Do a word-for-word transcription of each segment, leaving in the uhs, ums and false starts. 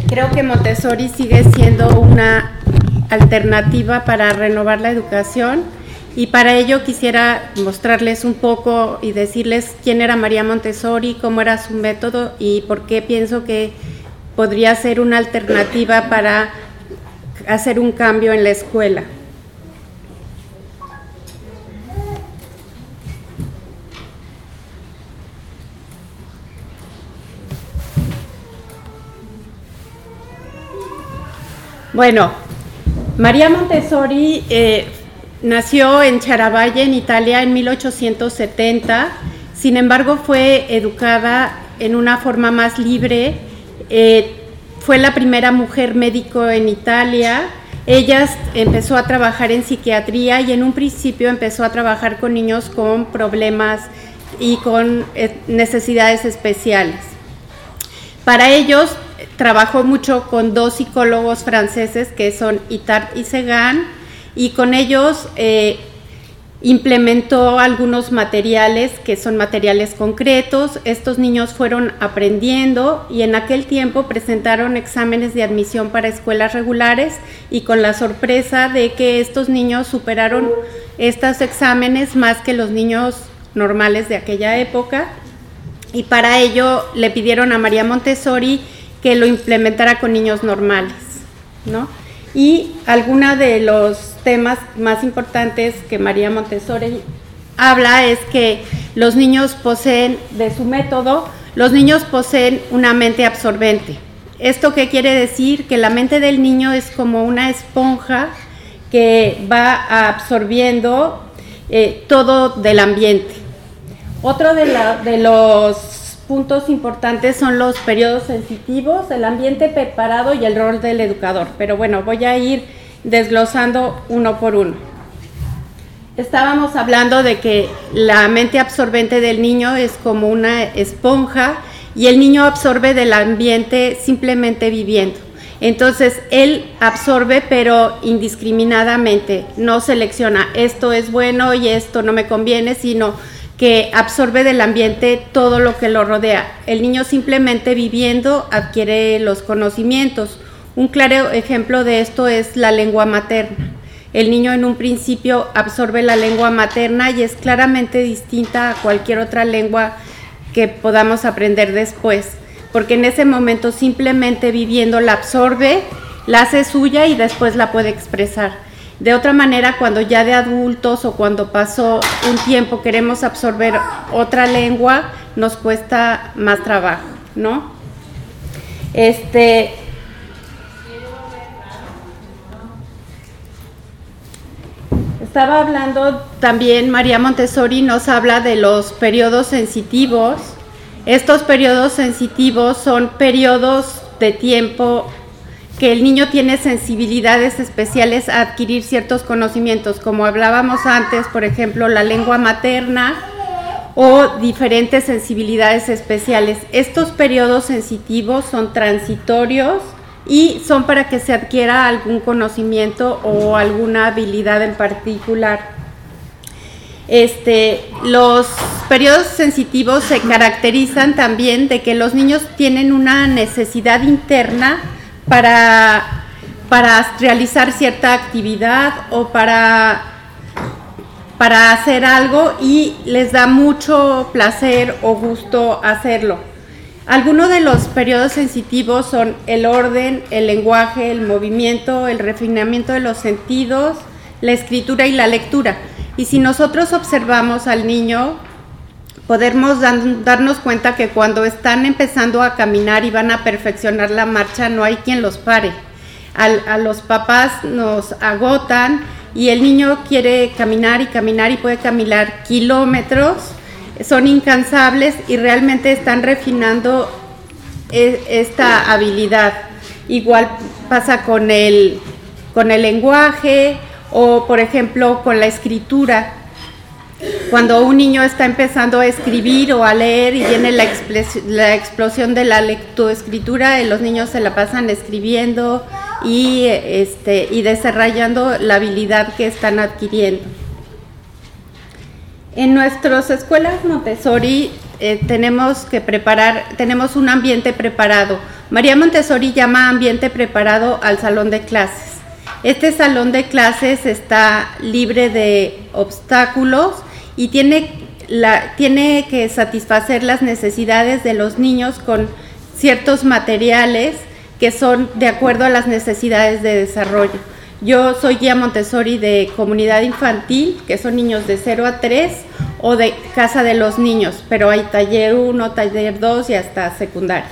Creo que Montessori sigue siendo una alternativa para renovar la educación, y para ello quisiera mostrarles un poco y decirles quién era María Montessori, cómo era su método y por qué pienso que podría ser una alternativa para hacer un cambio en la escuela. Bueno, María Montessori eh, nació en Charavalle, en Italia, en mil ochocientos setenta. Sin embargo, fue educada en una forma más libre. Eh, fue la primera mujer médico en Italia. Ella empezó a trabajar en psiquiatría y en un principio empezó a trabajar con niños con problemas y con eh, necesidades especiales. Para ellos, trabajó mucho con dos psicólogos franceses que son Itard y Segan, y con ellos eh, implementó algunos materiales que son materiales concretos. Estos niños fueron aprendiendo y en aquel tiempo presentaron exámenes de admisión para escuelas regulares, y con la sorpresa de que estos niños superaron estos exámenes más que los niños normales de aquella época, y para ello le pidieron a María Montessori que lo implementara con niños normales, ¿no? Y algunos de los temas más importantes que María Montessori habla es que los niños poseen, de su método, los niños poseen una mente absorbente. ¿Esto qué quiere decir? Que la mente del niño es como una esponja que va absorbiendo eh, todo del ambiente. Otro de, la, de los puntos importantes son los periodos sensitivos, el ambiente preparado y el rol del educador. Pero bueno, voy a ir desglosando uno por uno. Estábamos hablando de que la mente absorbente del niño es como una esponja y el niño absorbe del ambiente simplemente viviendo. Entonces, él absorbe pero indiscriminadamente, no selecciona esto es bueno y esto no me conviene, sino que absorbe del ambiente todo lo que lo rodea. El niño simplemente viviendo adquiere los conocimientos. Un claro ejemplo de esto es la lengua materna. El niño en un principio absorbe la lengua materna y es claramente distinta a cualquier otra lengua que podamos aprender después, porque en ese momento simplemente viviendo la absorbe, la hace suya y después la puede expresar. De otra manera, cuando ya de adultos o cuando pasó un tiempo queremos absorber otra lengua, nos cuesta más trabajo, ¿no? Este, estaba hablando también, María Montessori nos habla de los periodos sensitivos. Estos periodos sensitivos son periodos de tiempo que el niño tiene sensibilidades especiales a adquirir ciertos conocimientos, como hablábamos antes, por ejemplo, la lengua materna o diferentes sensibilidades especiales. Estos periodos sensitivos son transitorios y son para que se adquiera algún conocimiento o alguna habilidad en particular. Este, los periodos sensitivos se caracterizan también de que los niños tienen una necesidad interna Para, para realizar cierta actividad o para, para hacer algo y les da mucho placer o gusto hacerlo. Algunos de los periodos sensitivos son el orden, el lenguaje, el movimiento, el refinamiento de los sentidos, la escritura y la lectura. Y si nosotros observamos al niño, podemos dan, darnos cuenta que cuando están empezando a caminar y van a perfeccionar la marcha, no hay quien los pare. Al, a los papás nos agotan y el niño quiere caminar y caminar y puede caminar kilómetros, son incansables y realmente están refinando e, esta habilidad. Igual pasa con el, con el lenguaje o, por ejemplo, con la escritura. Cuando un niño está empezando a escribir o a leer y viene la, la explosión de la lectoescritura, los niños se la pasan escribiendo y, este, y desarrollando la habilidad que están adquiriendo. En nuestras escuelas Montessori eh, tenemos que preparar, tenemos un ambiente preparado. María Montessori llama ambiente preparado al salón de clases. Este salón de clases está libre de obstáculos y tiene, la, tiene que satisfacer las necesidades de los niños con ciertos materiales que son de acuerdo a las necesidades de desarrollo. Yo soy guía Montessori de comunidad infantil, que son niños de cero a tres, o de casa de los niños, pero hay taller uno, taller dos y hasta secundaria.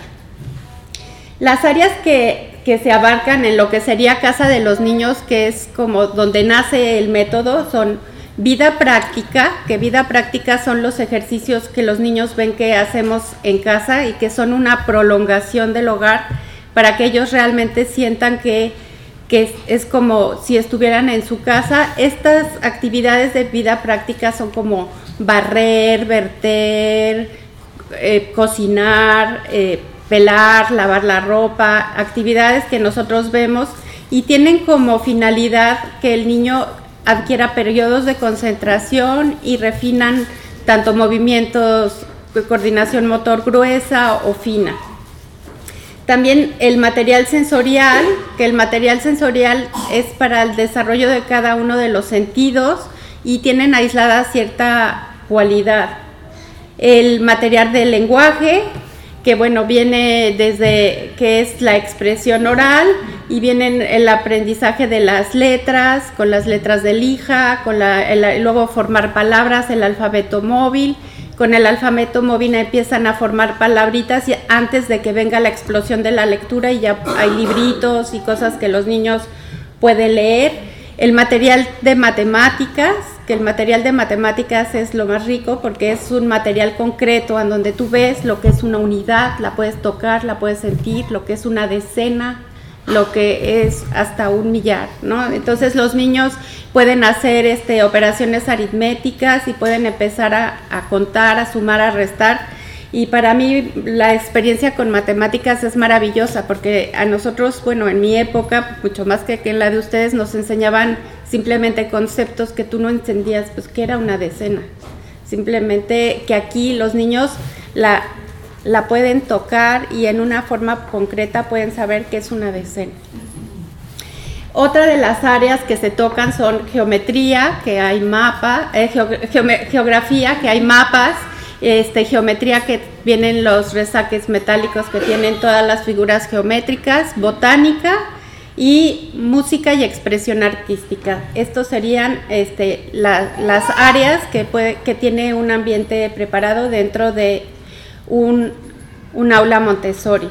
Las áreas que, que se abarcan en lo que sería casa de los niños, que es como donde nace el método, son vida práctica, que vida práctica son los ejercicios que los niños ven que hacemos en casa y que son una prolongación del hogar para que ellos realmente sientan que, que es, es como si estuvieran en su casa. Estas actividades de vida práctica son como barrer, verter, eh, cocinar, eh, pelar, lavar la ropa, actividades que nosotros vemos y tienen como finalidad que el niño adquiera periodos de concentración y refinan tanto movimientos de coordinación motor gruesa o fina. También el material sensorial, que el material sensorial es para el desarrollo de cada uno de los sentidos y tienen aislada cierta cualidad. El material del lenguaje, que bueno, viene desde que es la expresión oral y viene el aprendizaje de las letras, con las letras de lija, con la, el, luego formar palabras, el alfabeto móvil. Con el alfabeto móvil empiezan a formar palabritas y antes de que venga la explosión de la lectura y ya hay libritos y cosas que los niños pueden leer. El material de matemáticas, que el material de matemáticas es lo más rico porque es un material concreto en donde tú ves lo que es una unidad, la puedes tocar, la puedes sentir, lo que es una decena, lo que es hasta un millar, ¿no? Entonces los niños pueden hacer este, operaciones aritméticas y pueden empezar a, a contar, a sumar, a restar. Y para mí la experiencia con matemáticas es maravillosa porque a nosotros, bueno, en mi época, mucho más que en la de ustedes, nos enseñaban simplemente conceptos que tú no entendías, pues que era una decena. Simplemente que aquí los niños la, la pueden tocar y en una forma concreta pueden saber qué es una decena. Otra de las áreas que se tocan son geometría, que hay mapa, eh, geog- geografía, que hay mapas, Este, geometría, que vienen los resaques metálicos que tienen todas las figuras geométricas, botánica y música y expresión artística. Estos serían este, la, las áreas que, puede, que tiene un ambiente preparado dentro de un, un aula Montessori.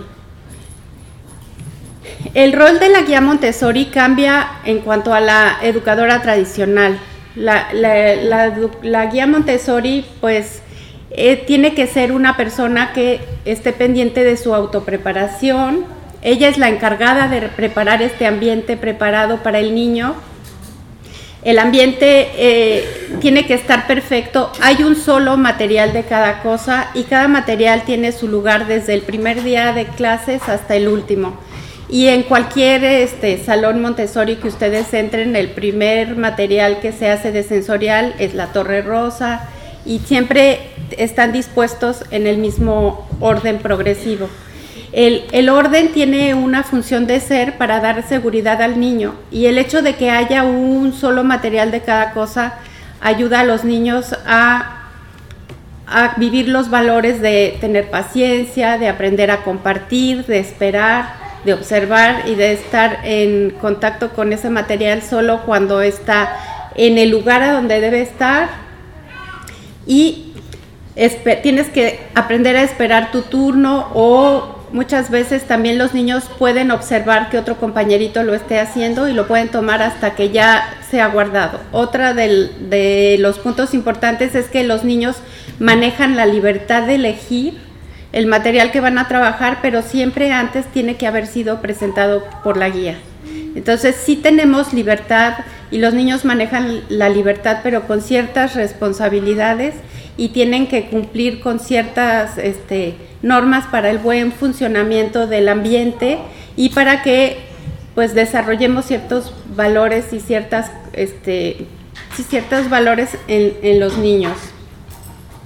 El rol de la guía Montessori cambia en cuanto a la educadora tradicional. La, la, la, la guía Montessori, pues, Eh, tiene que ser una persona que esté pendiente de su autopreparación. Ella es la encargada de preparar este ambiente preparado para el niño. El ambiente eh, tiene que estar perfecto. Hay un solo material de cada cosa y cada material tiene su lugar desde el primer día de clases hasta el último. Y en cualquier este, salón Montessori que ustedes entren, el primer material que se hace de sensorial es la torre rosa y siempre están dispuestos en el mismo orden progresivo. El, el orden tiene una función de ser para dar seguridad al niño y el hecho de que haya un solo material de cada cosa ayuda a los niños a, a vivir los valores de tener paciencia, de aprender a compartir, de esperar, de observar y de estar en contacto con ese material solo cuando está en el lugar a donde debe estar. Y Espe- tienes que aprender a esperar tu turno o muchas veces también los niños pueden observar que otro compañerito lo esté haciendo y lo pueden tomar hasta que ya sea guardado. Otra del, de los puntos importantes es que los niños manejan la libertad de elegir el material que van a trabajar, pero siempre antes tiene que haber sido presentado por la guía. Entonces sí tenemos libertad y los niños manejan la libertad, pero con ciertas responsabilidades y tienen que cumplir con ciertas este, normas para el buen funcionamiento del ambiente y para que pues desarrollemos ciertos valores y ciertas este, sí, ciertos valores en, en los niños.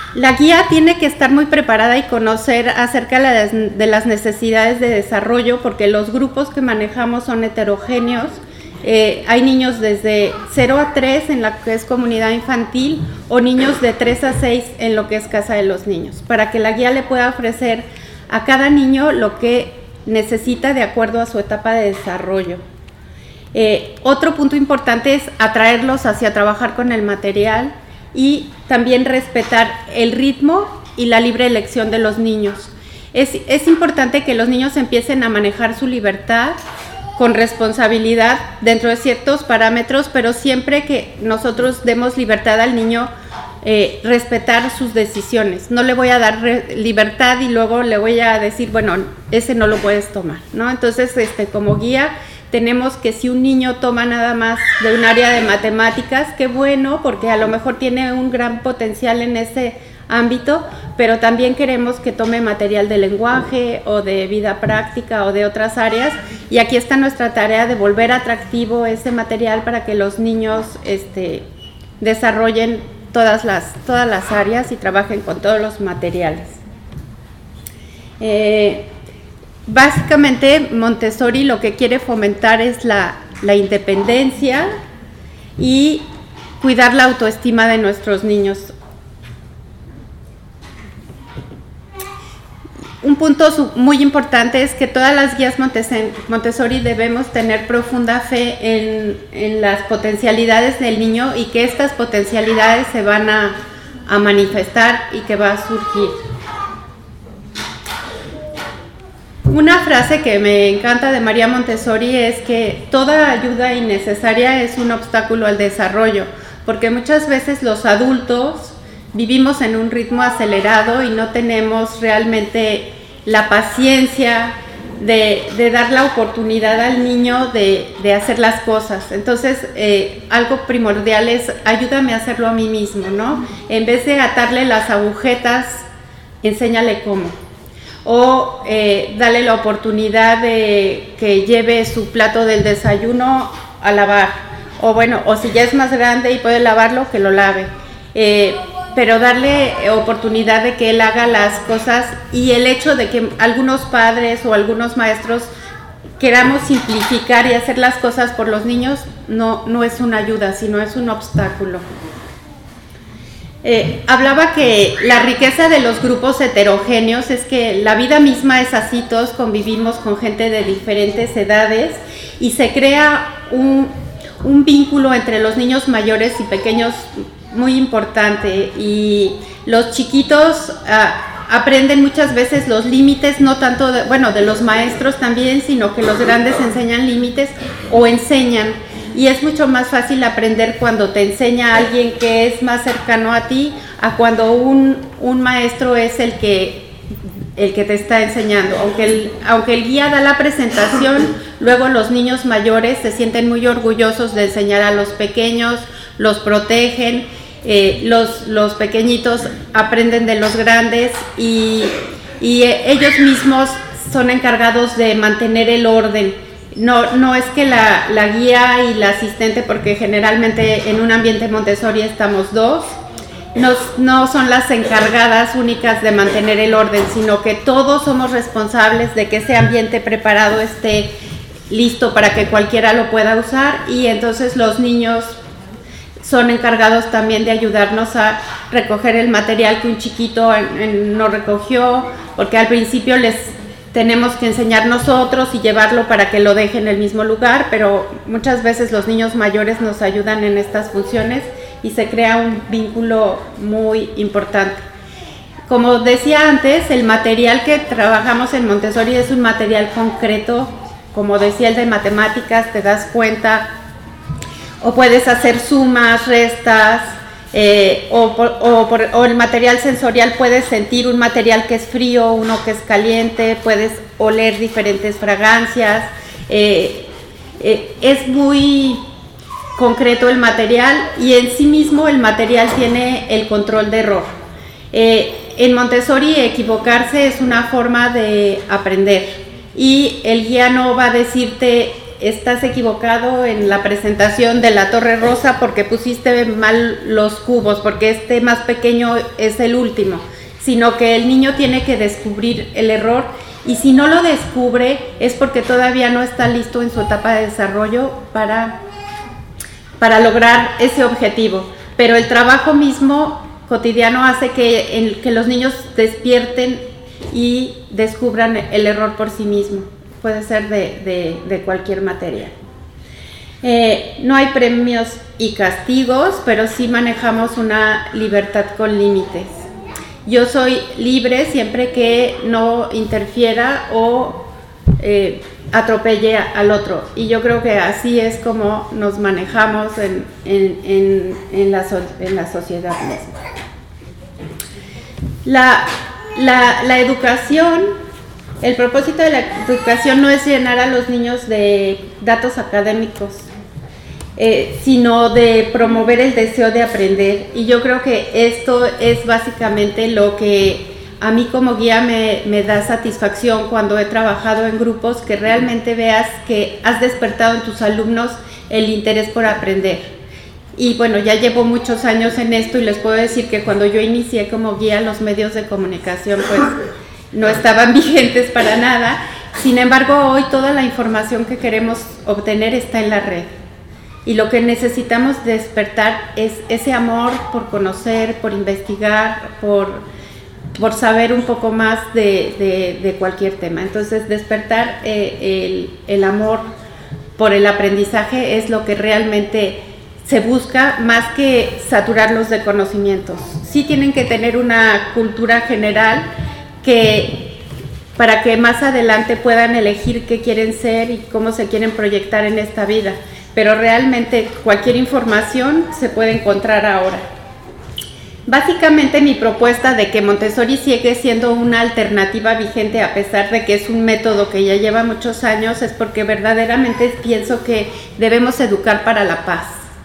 La guía tiene que estar muy preparada y conocer acerca de las necesidades de desarrollo, porque los grupos que manejamos son heterogéneos. Eh, hay niños desde cero a tres en la que es comunidad infantil, o niños de tres a seis en lo que es casa de los niños, para que la guía le pueda ofrecer a cada niño lo que necesita de acuerdo a su etapa de desarrollo. Eh, otro punto importante es atraerlos hacia trabajar con el material y también respetar el ritmo y la libre elección de los niños. Es, es importante que los niños empiecen a manejar su libertad con responsabilidad dentro de ciertos parámetros, pero siempre que nosotros demos libertad al niño, eh, respetar sus decisiones. No le voy a dar re- libertad y luego le voy a decir, bueno, ese no lo puedes tomar, ¿no? Entonces, este, como guía, tenemos que si un niño toma nada más de un área de matemáticas, qué bueno, porque a lo mejor tiene un gran potencial en ese ámbito, pero también queremos que tome material de lenguaje o de vida práctica o de otras áreas, y aquí está nuestra tarea de volver atractivo ese material para que los niños este, desarrollen todas las, todas las áreas y trabajen con todos los materiales. Eh, Básicamente, Montessori lo que quiere fomentar es la, la independencia y cuidar la autoestima de nuestros niños. Un punto muy importante es que todas las guías Montessori debemos tener profunda fe en, en las potencialidades del niño y que estas potencialidades se van a, a manifestar y que va a surgir. Una frase que me encanta de María Montessori es que toda ayuda innecesaria es un obstáculo al desarrollo, porque muchas veces los adultos vivimos en un ritmo acelerado y no tenemos realmente la paciencia de, de dar la oportunidad al niño de, de hacer las cosas. Entonces, eh, algo primordial es ayúdame a hacerlo a mí mismo, ¿no? En vez de atarle las agujetas, enséñale cómo. O eh, dale la oportunidad de que lleve su plato del desayuno a lavar, o bueno, o si ya es más grande y puede lavarlo, que lo lave, eh, pero darle oportunidad de que él haga las cosas, y el hecho de que algunos padres o algunos maestros queramos simplificar y hacer las cosas por los niños no, no es una ayuda, sino es un obstáculo. Eh, hablaba que la riqueza de los grupos heterogéneos es que la vida misma es así, todos convivimos con gente de diferentes edades y se crea un, un vínculo entre los niños mayores y pequeños muy importante, y los chiquitos uh, aprenden muchas veces los límites, no tanto de, bueno, de los maestros también, sino que los grandes enseñan límites o enseñan. Y es mucho más fácil aprender cuando te enseña a alguien que es más cercano a ti, a cuando un, un maestro es el que, el que te está enseñando. Aunque el, aunque el guía da la presentación, luego los niños mayores se sienten muy orgullosos de enseñar a los pequeños, los protegen, eh, los, los pequeñitos aprenden de los grandes y, y ellos mismos son encargados de mantener el orden. No, no es que la, la guía y la asistente, porque generalmente en un ambiente Montessori estamos dos, no, no son las encargadas únicas de mantener el orden, sino que todos somos responsables de que ese ambiente preparado esté listo para que cualquiera lo pueda usar, y entonces los niños son encargados también de ayudarnos a recoger el material que un chiquito en, en, no recogió, porque al principio les tenemos que enseñar nosotros y llevarlo para que lo deje en el mismo lugar, pero muchas veces los niños mayores nos ayudan en estas funciones y se crea un vínculo muy importante. Como decía antes, el material que trabajamos en Montessori es un material concreto, como decía el de matemáticas, te das cuenta, o puedes hacer sumas, restas, Eh, o, por, o, por, o el material sensorial, puedes sentir un material que es frío, uno que es caliente, puedes oler diferentes fragancias, eh, eh, es muy concreto el material, y en sí mismo el material tiene el control de error. Eh, en Montessori equivocarse es una forma de aprender, y el guía no va a decirte estás equivocado en la presentación de la Torre Rosa porque pusiste mal los cubos, porque este más pequeño es el último, sino que el niño tiene que descubrir el error, y si no lo descubre es porque todavía no está listo en su etapa de desarrollo para, para lograr ese objetivo. Pero el trabajo mismo cotidiano hace que, en, que los niños despierten y descubran el error por sí mismo. Puede ser de, de, de cualquier materia. Eh, no hay premios y castigos, pero sí manejamos una libertad con límites. Yo soy libre siempre que no interfiera o eh, atropelle al otro, y yo creo que así es como nos manejamos en, en, en, en, la, so, en la sociedad misma. La, la, la educación, el propósito de la educación no es llenar a los niños de datos académicos, eh, sino de promover el deseo de aprender, y yo creo que esto es básicamente lo que a mí como guía me, me da satisfacción cuando he trabajado en grupos, que realmente veas que has despertado en tus alumnos el interés por aprender. Y bueno, ya llevo muchos años en esto y les puedo decir que cuando yo inicié como guía, los medios de comunicación pues no estaban vigentes para nada. Sin embargo, hoy toda la información que queremos obtener está en la red. Y lo que necesitamos despertar es ese amor por conocer, por investigar, por, por saber un poco más de, de, de cualquier tema. Entonces, despertar eh, el, el amor por el aprendizaje es lo que realmente se busca, más que saturarlos de conocimientos. Sí tienen que tener una cultura general que, para que más adelante puedan elegir qué quieren ser y cómo se quieren proyectar en esta vida. Pero realmente cualquier información se puede encontrar ahora. Básicamente mi propuesta de que Montessori sigue siendo una alternativa vigente a pesar de que es un método que ya lleva muchos años es porque verdaderamente pienso que debemos educar para la paz.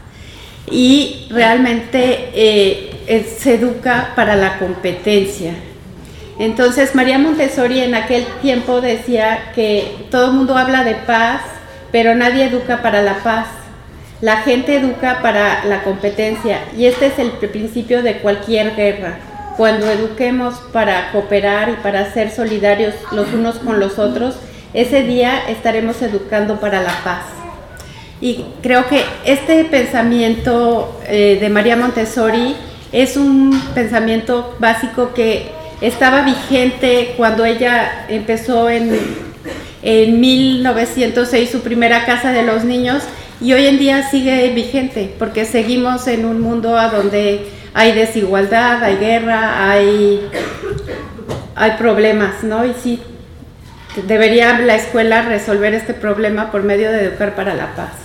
Y realmente eh, se educa para la competencia. Entonces María Montessori en aquel tiempo decía que todo el mundo habla de paz, pero nadie educa para la paz. La gente educa para la competencia, y este es el principio de cualquier guerra. Cuando eduquemos para cooperar y para ser solidarios los unos con los otros, ese día estaremos educando para la paz. Y creo que este pensamiento eh, de María Montessori es un pensamiento básico que estaba vigente cuando ella empezó en, en mil novecientos seis su primera casa de los niños, y hoy en día sigue vigente porque seguimos en un mundo a donde hay desigualdad, hay guerra, hay, hay problemas, ¿no? Y sí, debería la escuela resolver este problema por medio de educar para la paz.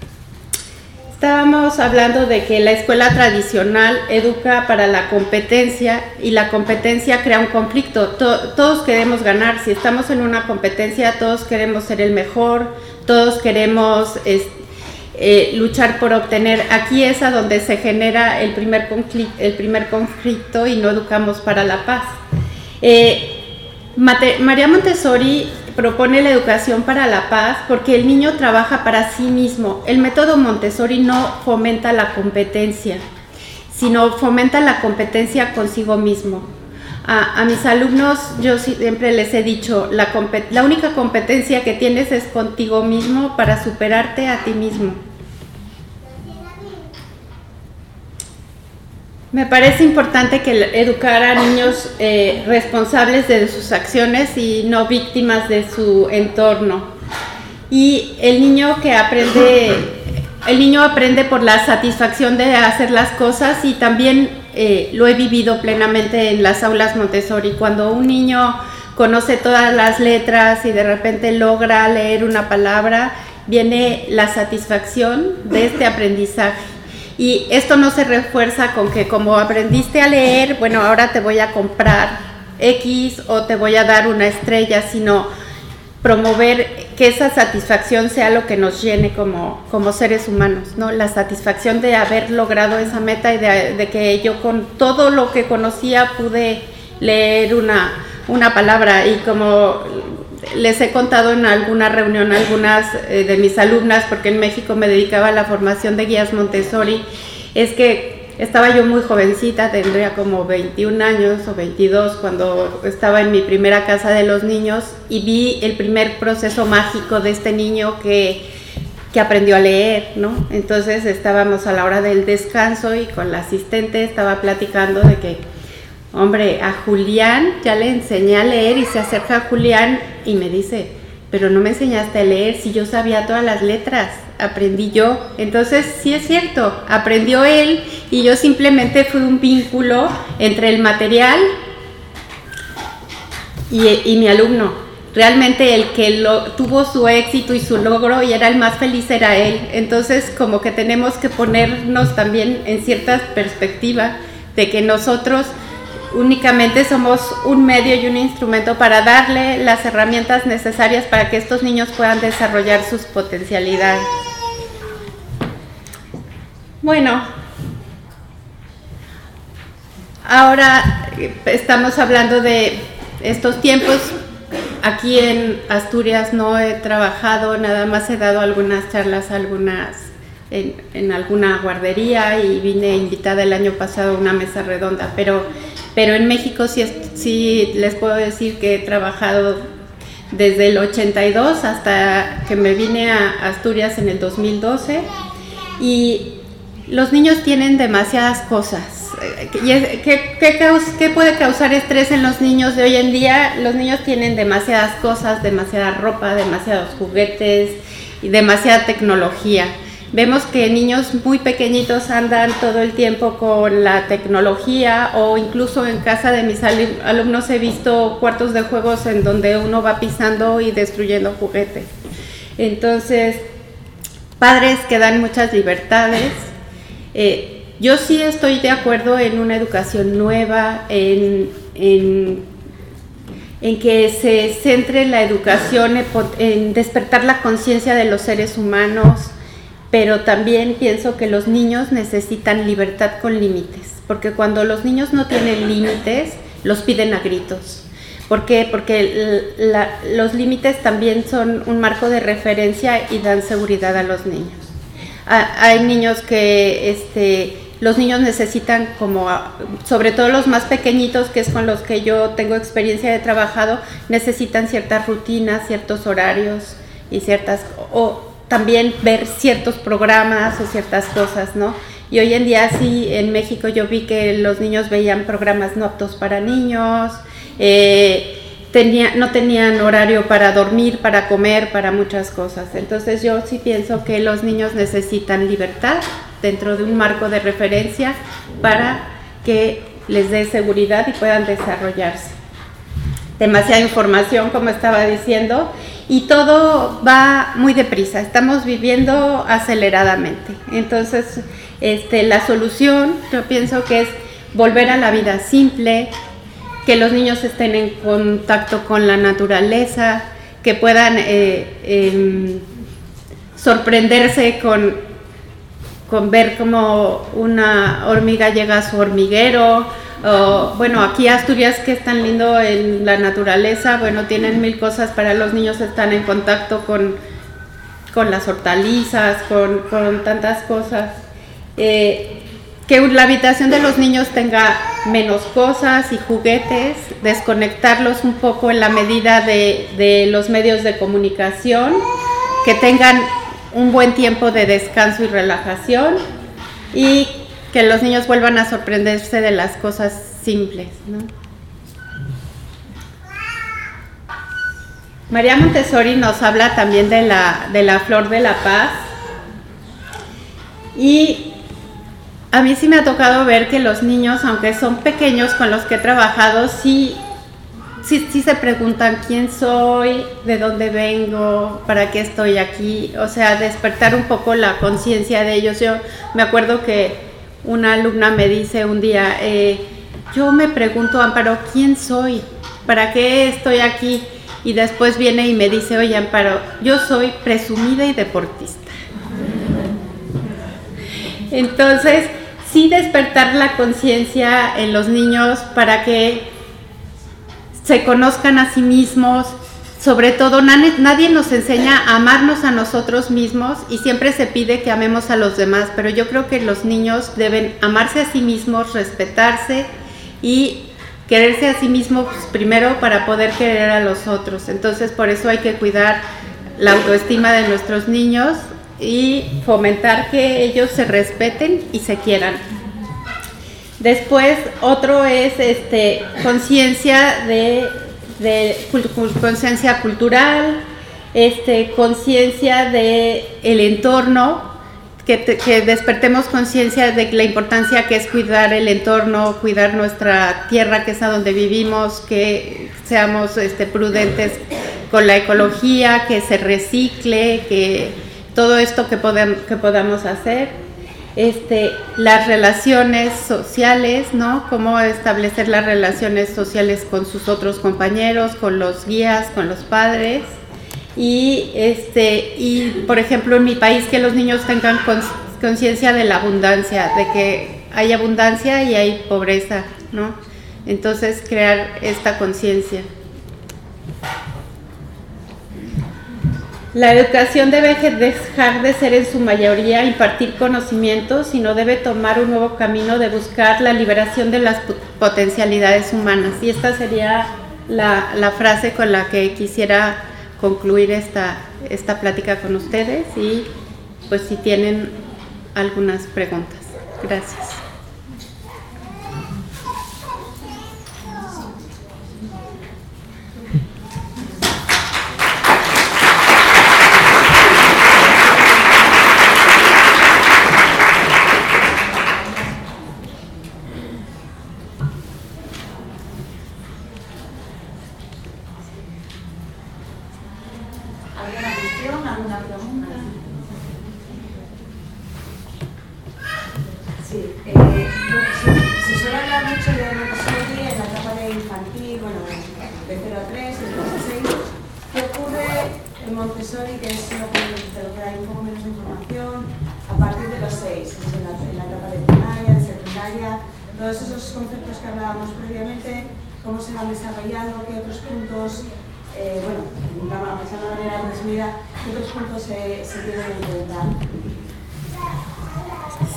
Estábamos hablando de que la escuela tradicional educa para la competencia, y la competencia crea un conflicto. To- todos queremos ganar. Si estamos en una competencia, todos queremos ser el mejor, todos queremos es, eh, luchar por obtener. Aquí es a donde se genera el primer conflicto, el primer conflicto y no educamos para la paz. Eh, Mate- María Montessori propone la educación para la paz porque el niño trabaja para sí mismo. El método Montessori no fomenta la competencia, sino fomenta la competencia consigo mismo. A, a mis alumnos yo siempre les he dicho, la, la única competencia que tienes es contigo mismo para superarte a ti mismo. Me parece importante que educar a niños eh, responsables de sus acciones y no víctimas de su entorno. Y el niño que aprende, el niño aprende por la satisfacción de hacer las cosas, y también eh, lo he vivido plenamente en las aulas Montessori. Cuando un niño conoce todas las letras y de repente logra leer una palabra, viene la satisfacción de este aprendizaje. Y esto no se refuerza con que como aprendiste a leer, bueno, ahora te voy a comprar X o te voy a dar una estrella, sino promover que esa satisfacción sea lo que nos llene como, como seres humanos, ¿no? La satisfacción de haber logrado esa meta y de, de que yo con todo lo que conocía pude leer una, una palabra. Y como les he contado en alguna reunión a algunas eh, de mis alumnas, porque en México me dedicaba a la formación de guías Montessori, es que estaba yo muy jovencita, tendría como veintiún años o veintidós cuando estaba en mi primera casa de los niños y vi el primer proceso mágico de este niño que, que aprendió a leer, ¿no? Entonces estábamos a la hora del descanso y con la asistente estaba platicando de que, hombre, a Julián ya le enseñé a leer, y se acerca a Julián y me dice, pero no me enseñaste a leer si yo sabía todas las letras, aprendí yo. Entonces sí es cierto, aprendió él y yo simplemente fui un vínculo entre el material y, y mi alumno. Realmente el que lo, tuvo su éxito y su logro y era el más feliz era él. Entonces como que tenemos que ponernos también en cierta perspectiva de que nosotros únicamente somos un medio y un instrumento para darle las herramientas necesarias para que estos niños puedan desarrollar sus potencialidades. Bueno, ahora estamos hablando de estos tiempos. Aquí en Asturias no he trabajado, nada más he dado algunas charlas, algunas en, en alguna guardería, y vine invitada el año pasado a una mesa redonda, pero Pero en México sí, sí les puedo decir que he trabajado desde el ochenta y dos hasta que me vine a Asturias en el dos mil doce, y los niños tienen demasiadas cosas. ¿Qué, qué, qué puede causar estrés en los niños de hoy en día? Los niños tienen demasiadas cosas, demasiada ropa, demasiados juguetes y demasiada tecnología. Vemos que niños muy pequeñitos andan todo el tiempo con la tecnología, o incluso en casa de mis alumnos he visto cuartos de juegos en donde uno va pisando y destruyendo juguetes. Entonces, padres que dan muchas libertades. Eh, yo sí estoy de acuerdo en una educación nueva, en, en, en que se centre la educación en, en despertar la conciencia de los seres humanos, pero también pienso que los niños necesitan libertad con límites, porque cuando los niños no tienen límites, los piden a gritos. ¿Por qué? Porque la, los límites también son un marco de referencia y dan seguridad a los niños. A, hay niños que, este, los niños necesitan, como, sobre todo los más pequeñitos, que es con los que yo tengo experiencia de trabajado, necesitan ciertas rutinas, ciertos horarios y ciertas... O, también ver ciertos programas o ciertas cosas, ¿no? Y hoy en día sí, en México yo vi que los niños veían programas no aptos para niños, eh, tenía, no tenían horario para dormir, para comer, para muchas cosas. Entonces yo sí pienso que los niños necesitan libertad dentro de un marco de referencia para que les dé seguridad y puedan desarrollarse. Demasiada información, como estaba diciendo, y todo va muy deprisa, estamos viviendo aceleradamente. Entonces, este, la solución, yo pienso que es volver a la vida simple, que los niños estén en contacto con la naturaleza, que puedan eh, eh, sorprenderse con, con ver cómo una hormiga llega a su hormiguero. Uh, bueno, aquí Asturias, que es tan lindo en la naturaleza, bueno, tienen mil cosas para los niños, están en contacto con, con las hortalizas, con, con tantas cosas. Eh, que la habitación de los niños tenga menos cosas y juguetes, desconectarlos un poco en la medida de, de los medios de comunicación, que tengan un buen tiempo de descanso y relajación, y que los niños vuelvan a sorprenderse de las cosas simples, ¿no? María Montessori nos habla también de la, de la flor de la paz, y a mí sí me ha tocado ver que los niños, aunque son pequeños con los que he trabajado, sí, sí, sí se preguntan quién soy, de dónde vengo, para qué estoy aquí, o sea, despertar un poco la conciencia de ellos. Yo me acuerdo que una alumna me dice un día, eh, yo me pregunto, Amparo, ¿quién soy? ¿Para qué estoy aquí? Y después viene y me dice, oye, Amparo, yo soy presumida y deportista. Entonces, sí despertar la conciencia en los niños para que se conozcan a sí mismos, sobre todo, nadie, nadie nos enseña a amarnos a nosotros mismos y siempre se pide que amemos a los demás, pero yo creo que los niños deben amarse a sí mismos, respetarse y quererse a sí mismos primero para poder querer a los otros. Entonces, por eso hay que cuidar la autoestima de nuestros niños y fomentar que ellos se respeten y se quieran. Después, otro es este, conciencia de, de conciencia cultural, este, conciencia de el entorno, que, te, que despertemos conciencia de la importancia que es cuidar el entorno, cuidar nuestra tierra, que es a donde vivimos, que seamos este, prudentes con la ecología, que se recicle, que todo esto que, podem, que podamos hacer. Este, las relaciones sociales, ¿no? Cómo establecer las relaciones sociales con sus otros compañeros, con los guías, con los padres. Y, este, y por ejemplo, en mi país, que los niños tengan conciencia de la abundancia, de que hay abundancia y hay pobreza, ¿no? Entonces, crear esta conciencia. La educación debe dejar de ser en su mayoría impartir conocimientos, sino debe tomar un nuevo camino de buscar la liberación de las potencialidades humanas. Y esta sería la, la frase con la que quisiera concluir esta, esta plática con ustedes y pues si tienen algunas preguntas. Gracias. Todos esos conceptos que hablábamos previamente, cómo se van desarrollando, qué otros puntos, eh, bueno, de una manera resumida, qué otros puntos se, se tienen en cuenta. Sí.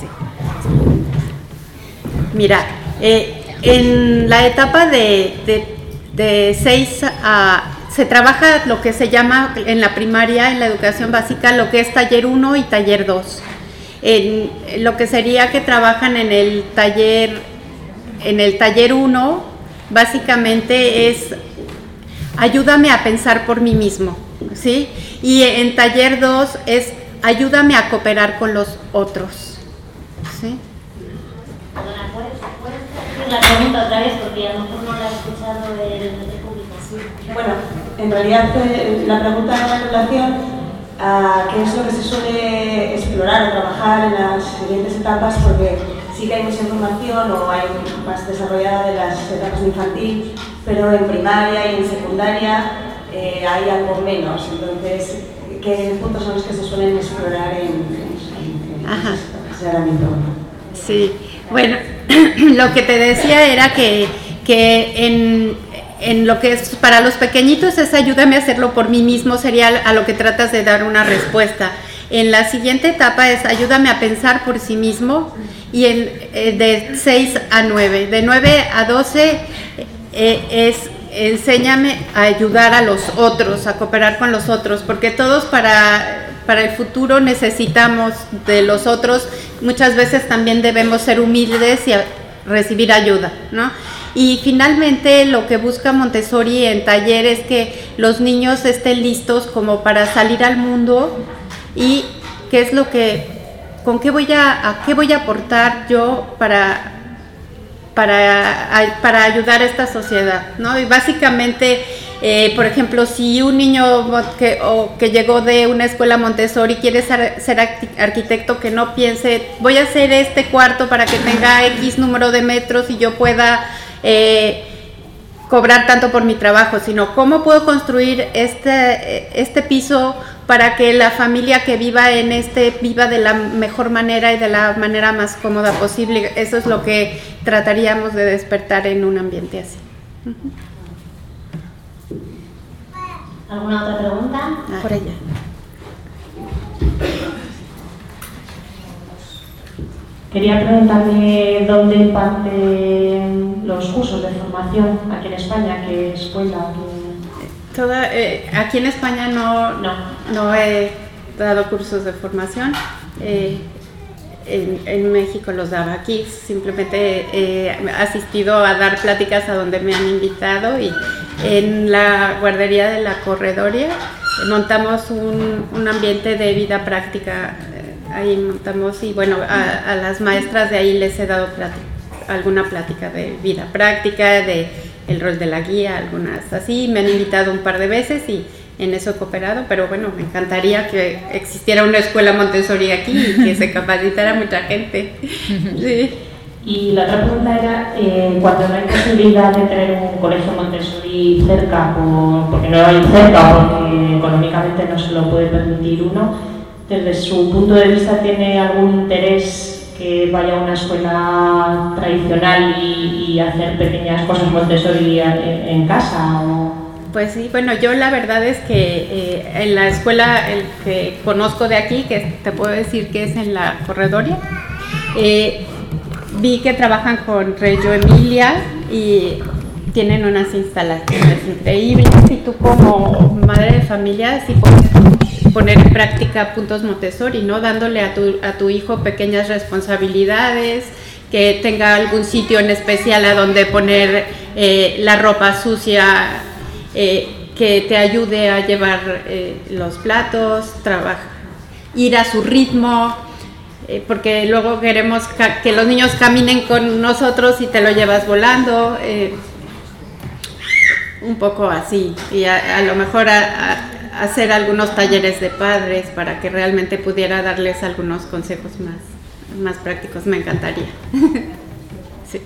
Mira, eh, en la etapa de, de, de seis a... se trabaja lo que se llama en la primaria, en la educación básica, lo que es taller uno y taller dos. En lo que sería que trabajan en el taller en el taller uno, básicamente es ayúdame a pensar por mí mismo, ¿sí? Y en taller dos es ayúdame a cooperar con los otros, ¿sí? Perdona, ¿puedes, puedes la pregunta otra vez? Porque a lo mejor no la he escuchado de publicación. Bueno, en realidad la pregunta era en relación a qué es lo que se suele explorar o trabajar en las siguientes etapas, porque sí que hay mucha información o hay más desarrollada de las etapas de infantil, pero en primaria y en secundaria eh, hay algo menos. Entonces, ¿qué puntos son los que se suelen explorar en, en, en Ajá. ese ámbito? Sí, bueno, lo que te decía era que, que en, en lo que es para los pequeñitos es ayúdame a hacerlo por mí mismo, sería a lo que tratas de dar una respuesta. En la siguiente etapa es ayúdame a pensar por sí mismo, y en, eh, de seis a nueve, de nueve a doce eh, es enséñame a ayudar a los otros, a cooperar con los otros, porque todos para, para el futuro necesitamos de los otros. Muchas veces también debemos ser humildes y a, recibir ayuda, ¿no? Y finalmente lo que busca Montessori en taller es que los niños estén listos como para salir al mundo y qué es lo que, con qué voy a, a qué voy a aportar yo para, para, a, para ayudar a esta sociedad, ¿no? Y básicamente, eh, por ejemplo, si un niño que, o que llegó de una escuela Montessori quiere ser, ser arquitecto, que no piense, voy a hacer este cuarto para que tenga X número de metros y yo pueda eh, cobrar tanto por mi trabajo, sino cómo puedo construir este, este piso para que la familia que viva en este viva de la mejor manera y de la manera más cómoda posible. Eso es lo que trataríamos de despertar en un ambiente así. Uh-huh. ¿Alguna otra pregunta? Ah, por allá. Quería preguntarle dónde imparten los cursos de formación aquí en España, qué escuela, qué... Toda, eh, aquí en España no, No. no he dado cursos de formación. Eh, en, en México los daba aquí. Simplemente he asistido a dar pláticas a donde me han invitado, y en la guardería de la Corredoria montamos un, un ambiente de vida práctica. Ahí montamos, y bueno, a, a las maestras de ahí les he dado plática, alguna plática de vida práctica, de el rol de la guía, algunas así. Me han invitado un par de veces y en eso he cooperado, pero bueno, me encantaría que existiera una escuela Montessori aquí y que se capacitara mucha gente. Sí. Y la otra pregunta era, eh, cuando no hay posibilidad de tener un colegio Montessori cerca, por, porque no hay cerca, porque económicamente no se lo puede permitir uno, desde su punto de vista, ¿tiene algún interés que vaya a una escuela tradicional y, y hacer pequeñas cosas Montessori en, en casa? O... Pues sí, bueno, yo la verdad es que eh, en la escuela el que conozco de aquí, que te puedo decir que es en la Corredoria, eh, vi que trabajan con Reggio Emilia y tienen unas instalaciones increíbles, y tú como madre de familia sí puedes poner en práctica puntos Montessori, ¿no? Dándole a tu, a tu hijo pequeñas responsabilidades, que tenga algún sitio en especial a donde poner eh, la ropa sucia, eh, que te ayude a llevar eh, los platos, trabajar, ir a su ritmo, eh, porque luego queremos que los niños caminen con nosotros y te lo llevas volando, eh, un poco así, y a, a lo mejor a, a, hacer algunos talleres de padres para que realmente pudiera darles algunos consejos más, más prácticos, me encantaría. Sí.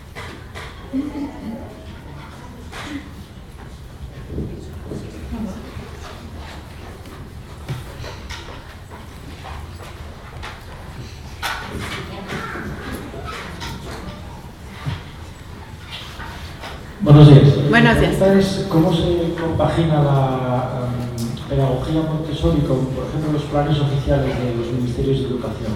Buenos días. Buenos días. Entonces, ¿cómo se compagina la um, pedagogía Montessori con, por ejemplo, los planes oficiales de los ministerios de educación?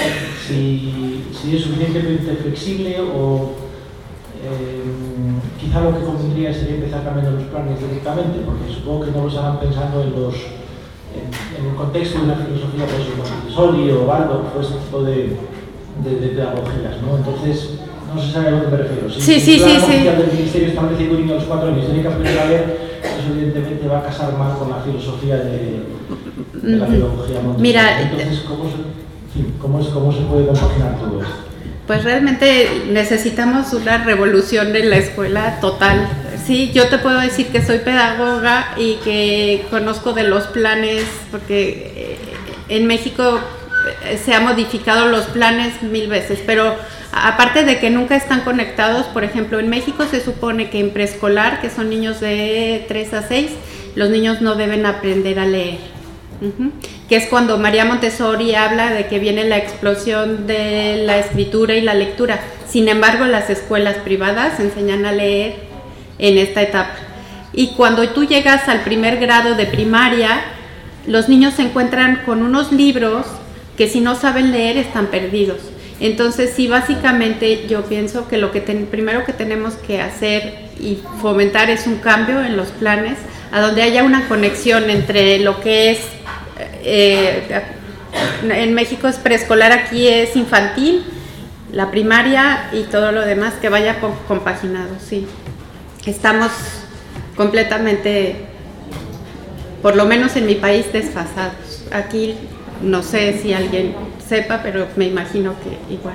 Si, si es suficientemente flexible o eh, quizá lo que convendría sería empezar cambiando los planes directamente, porque supongo que no los harán pensando en los en, en el contexto de una filosofía, pues, Montessori o Waldorf o ese tipo de, de, de pedagogías, ¿no? Entonces, no se sabe a lo que me refiero. Si sí, sí, sí, sí. el ministerio establece que un niño a los cuatro años tiene que aprender a leer, eso evidentemente va a casar más con la filosofía de, de la pedagogía Montessori. Mira, entonces, ¿cómo se, en fin, cómo, es, ¿cómo se puede compaginar todo esto? Pues realmente necesitamos una revolución en la escuela total. Sí, yo te puedo decir que soy pedagoga y que conozco de los planes, porque en México se han modificado los planes mil veces, pero aparte de que nunca están conectados, por ejemplo, en México se supone que en preescolar, que son niños de tres a seis, los niños no deben aprender a leer. Uh-huh. Que es cuando María Montessori habla de que viene la explosión de la escritura y la lectura. Sin embargo, las escuelas privadas enseñan a leer en esta etapa. Y cuando tú llegas al primer grado de primaria, los niños se encuentran con unos libros que si no saben leer están perdidos. Entonces, sí, básicamente yo pienso que lo que ten, primero que tenemos que hacer y fomentar es un cambio en los planes, a donde haya una conexión entre lo que es, eh, en México es preescolar, aquí es infantil, la primaria y todo lo demás, que vaya compaginado, sí. Estamos completamente, por lo menos en mi país, desfasados. Aquí no sé si alguien sepa, pero me imagino que igual.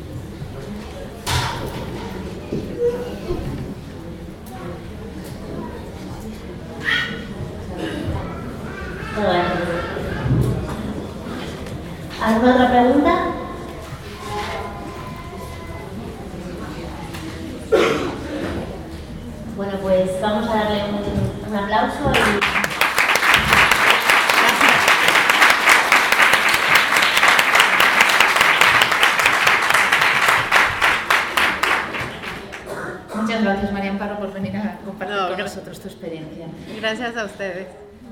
¿Alguna otra pregunta? Bueno, pues vamos a darle un, un aplauso y... Muchas gracias, María Amparo, por venir a compartir No, con nosotros tu experiencia. Gracias a ustedes.